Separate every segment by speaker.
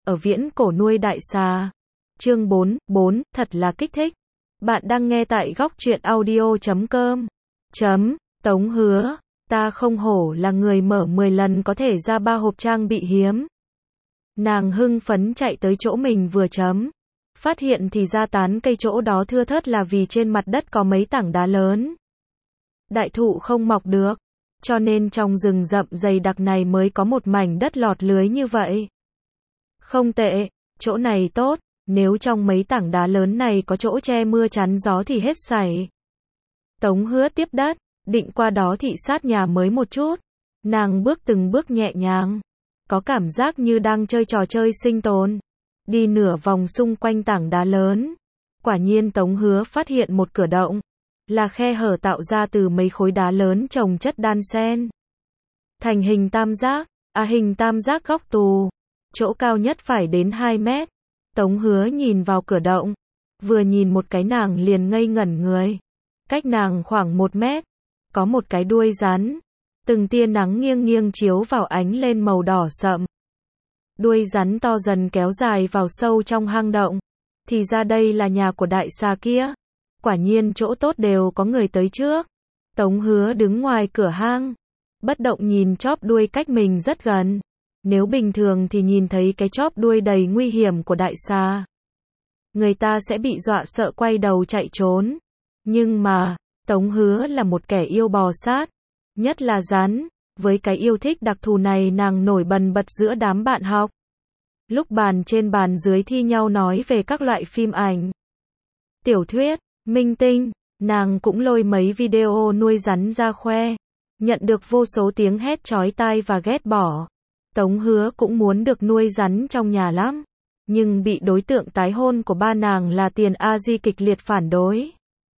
Speaker 1: ở viễn cổ nuôi đại xà. Chương 4, thật là kích thích. Bạn đang nghe tại góc truyện audio.com. Tống Hứa, ta không hổ là người mở 10 lần có thể ra 3 hộp trang bị hiếm. Nàng hưng phấn chạy tới chỗ mình vừa phát hiện thì ra tán cây chỗ đó thưa thớt là vì trên mặt đất có mấy tảng đá lớn. Đại thụ không mọc được, cho nên trong rừng rậm dày đặc này mới có một mảnh đất lọt lưới như vậy. Không tệ, chỗ này tốt, nếu trong mấy tảng đá lớn này có chỗ che mưa chắn gió thì hết sảy. Tống Hứa tiếp đất, định qua đó thị sát nhà mới một chút. Nàng bước từng bước nhẹ nhàng, có cảm giác như đang chơi trò chơi sinh tồn. Đi nửa vòng xung quanh tảng đá lớn. Quả nhiên Tống Hứa phát hiện một cửa động, là khe hở tạo ra từ mấy khối đá lớn chồng chất đan xen thành hình tam giác, hình tam giác góc tù. Chỗ cao nhất phải đến 2 mét. Tống Hứa nhìn vào cửa động, vừa nhìn một cái nàng liền ngây ngẩn người. Cách nàng khoảng 1 mét, có một cái đuôi rắn. Từng tia nắng nghiêng nghiêng chiếu vào ánh lên màu đỏ sậm. Đuôi rắn to dần kéo dài vào sâu trong hang động. Thì ra đây là nhà của đại xà kia. Quả nhiên chỗ tốt đều có người tới trước. Tống Hứa đứng ngoài cửa hang, bất động nhìn chóp đuôi cách mình rất gần. Nếu bình thường thì nhìn thấy cái chóp đuôi đầy nguy hiểm của đại xà, người ta sẽ bị dọa sợ quay đầu chạy trốn. Nhưng mà, Tống Hứa là một kẻ yêu bò sát, nhất là rắn. Với cái yêu thích đặc thù này nàng nổi bần bật giữa đám bạn học. Lúc bàn trên bàn dưới thi nhau nói về các loại phim ảnh, tiểu thuyết, minh tinh, nàng cũng lôi mấy video nuôi rắn ra khoe. Nhận được vô số tiếng hét chói tai và ghét bỏ. Tống Hứa cũng muốn được nuôi rắn trong nhà lắm. Nhưng bị đối tượng tái hôn của ba nàng là Tiền A Di kịch liệt phản đối.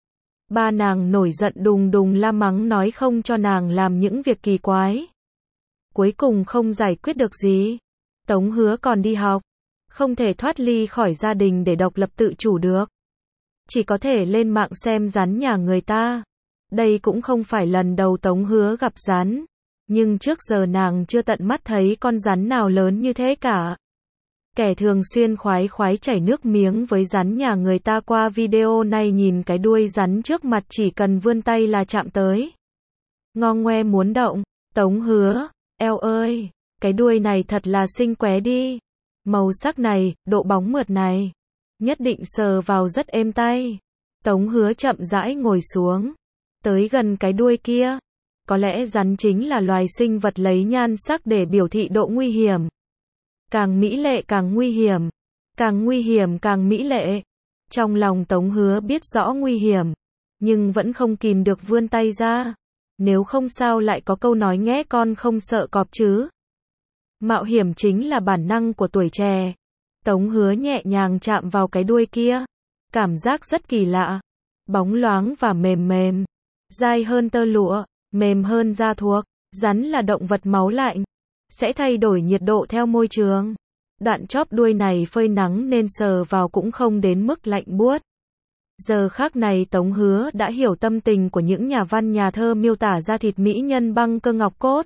Speaker 1: Ba nàng nổi giận đùng đùng la mắng nói không cho nàng làm những việc kỳ quái. Cuối cùng không giải quyết được gì. Tống Hứa còn đi học, không thể thoát ly khỏi gia đình để độc lập tự chủ được. Chỉ có thể lên mạng xem rắn nhà người ta. Đây cũng không phải lần đầu Tống Hứa gặp rắn. Nhưng trước giờ nàng chưa tận mắt thấy con rắn nào lớn như thế cả. Kẻ thường xuyên khoái chảy nước miếng với rắn nhà người ta qua video này nhìn cái đuôi rắn trước mặt chỉ cần vươn tay là chạm tới. Ngo ngoe muốn động. Tống Hứa, eo ơi, cái đuôi này thật là xinh quá đi. Màu sắc này, độ bóng mượt này, nhất định sờ vào rất êm tay. Tống Hứa chậm rãi ngồi xuống, tới gần cái đuôi kia. Có lẽ rắn chính là loài sinh vật lấy nhan sắc để biểu thị độ nguy hiểm. Càng mỹ lệ càng nguy hiểm, càng nguy hiểm càng mỹ lệ. Trong lòng Tống Hứa biết rõ nguy hiểm, nhưng vẫn không kìm được vươn tay ra. Nếu không sao lại có câu nói nghe con không sợ cọp chứ. Mạo hiểm chính là bản năng của tuổi trẻ. Tống Hứa nhẹ nhàng chạm vào cái đuôi kia. Cảm giác rất kỳ lạ. Bóng loáng và mềm mềm. Dai hơn tơ lụa, mềm hơn da thuộc. Rắn là động vật máu lạnh, sẽ thay đổi nhiệt độ theo môi trường. Đoạn chóp đuôi này phơi nắng nên sờ vào cũng không đến mức lạnh buốt. Giờ khắc này Tống Hứa đã hiểu tâm tình của những nhà văn nhà thơ miêu tả da thịt mỹ nhân băng cơ ngọc cốt.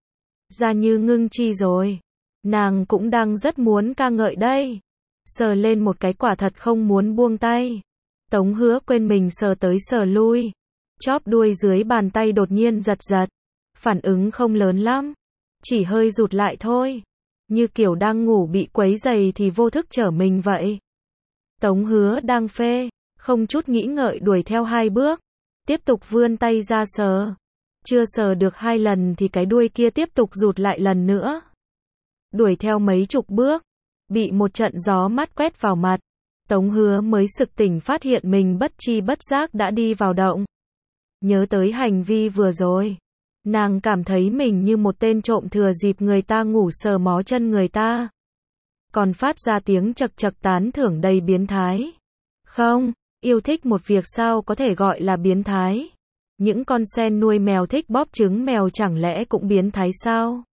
Speaker 1: Da như ngưng chi rồi. Nàng cũng đang rất muốn ca ngợi đây. Sờ lên một cái quả thật không muốn buông tay. Tống Hứa quên mình sờ tới sờ lui. Chóp đuôi dưới bàn tay đột nhiên giật. Phản ứng không lớn lắm, chỉ hơi rụt lại thôi. Như kiểu đang ngủ bị quấy rầy thì vô thức trở mình vậy. Tống Hứa đang phê, không chút nghĩ ngợi đuổi theo 2 bước. Tiếp tục vươn tay ra sờ. Chưa sờ được 2 lần thì cái đuôi kia tiếp tục rụt lại lần nữa. Đuổi theo mấy chục bước, bị một trận gió mát quét vào mặt. Tống Hứa mới sực tỉnh phát hiện mình bất tri bất giác đã đi vào động. Nhớ tới hành vi vừa rồi. Nàng cảm thấy mình như một tên trộm thừa dịp người ta ngủ sờ mó chân người ta. Còn phát ra tiếng chậc chậc tán thưởng đầy biến thái. Không, yêu thích một việc sao có thể gọi là biến thái. Những con sen nuôi mèo thích bóp trứng mèo chẳng lẽ cũng biến thái sao?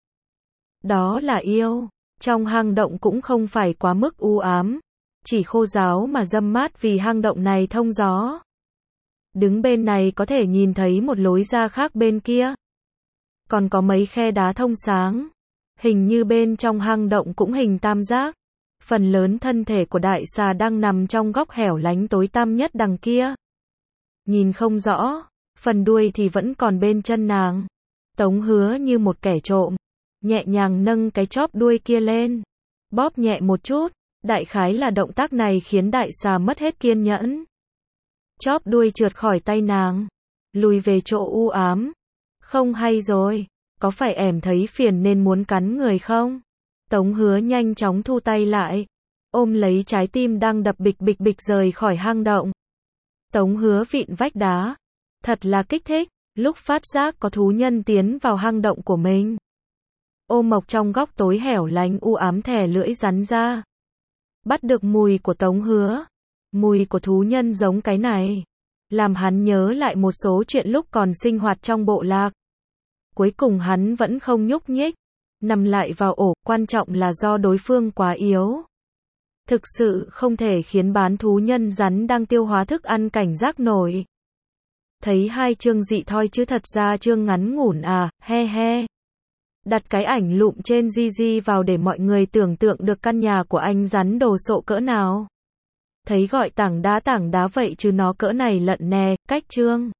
Speaker 1: Đó là yêu. Trong hang động cũng không phải quá mức u ám. Chỉ khô ráo mà râm mát vì hang động này thông gió. Đứng bên này có thể nhìn thấy một lối ra khác bên kia. Còn có mấy khe đá thông sáng. Hình như bên trong hang động cũng hình tam giác. Phần lớn thân thể của đại xà đang nằm trong góc hẻo lánh tối tăm nhất đằng kia. Nhìn không rõ, phần đuôi thì vẫn còn bên chân nàng. Tống Hứa như một kẻ trộm, nhẹ nhàng nâng cái chóp đuôi kia lên, bóp nhẹ một chút, đại khái là động tác này khiến đại xà mất hết kiên nhẫn. Chóp đuôi trượt khỏi tay nàng, lùi về chỗ u ám. Không hay rồi, có phải em thấy phiền nên muốn cắn người không? Tống Hứa nhanh chóng thu tay lại, ôm lấy trái tim đang đập bịch bịch bịch rời khỏi hang động. Tống Hứa vịn vách đá, thật là kích thích, lúc phát giác có thú nhân tiến vào hang động của mình. Ô Mộc trong góc tối hẻo lánh u ám thè lưỡi rắn ra, bắt được mùi của Tống Hứa. Mùi của thú nhân giống cái này, làm hắn nhớ lại một số chuyện lúc còn sinh hoạt trong bộ lạc. Cuối cùng hắn vẫn không nhúc nhích, nằm lại vào ổ, quan trọng là do đối phương quá yếu. Thực sự không thể khiến bán thú nhân rắn đang tiêu hóa thức ăn cảnh giác nổi. Thấy hai chương dị thoi chứ thật ra chương ngắn ngủn à, he he. Đặt cái ảnh lụm trên Gigi vào để mọi người tưởng tượng được căn nhà của anh rắn đồ sộ cỡ nào. Thấy gọi tảng đá vậy chứ nó cỡ này lận nè, cách chương.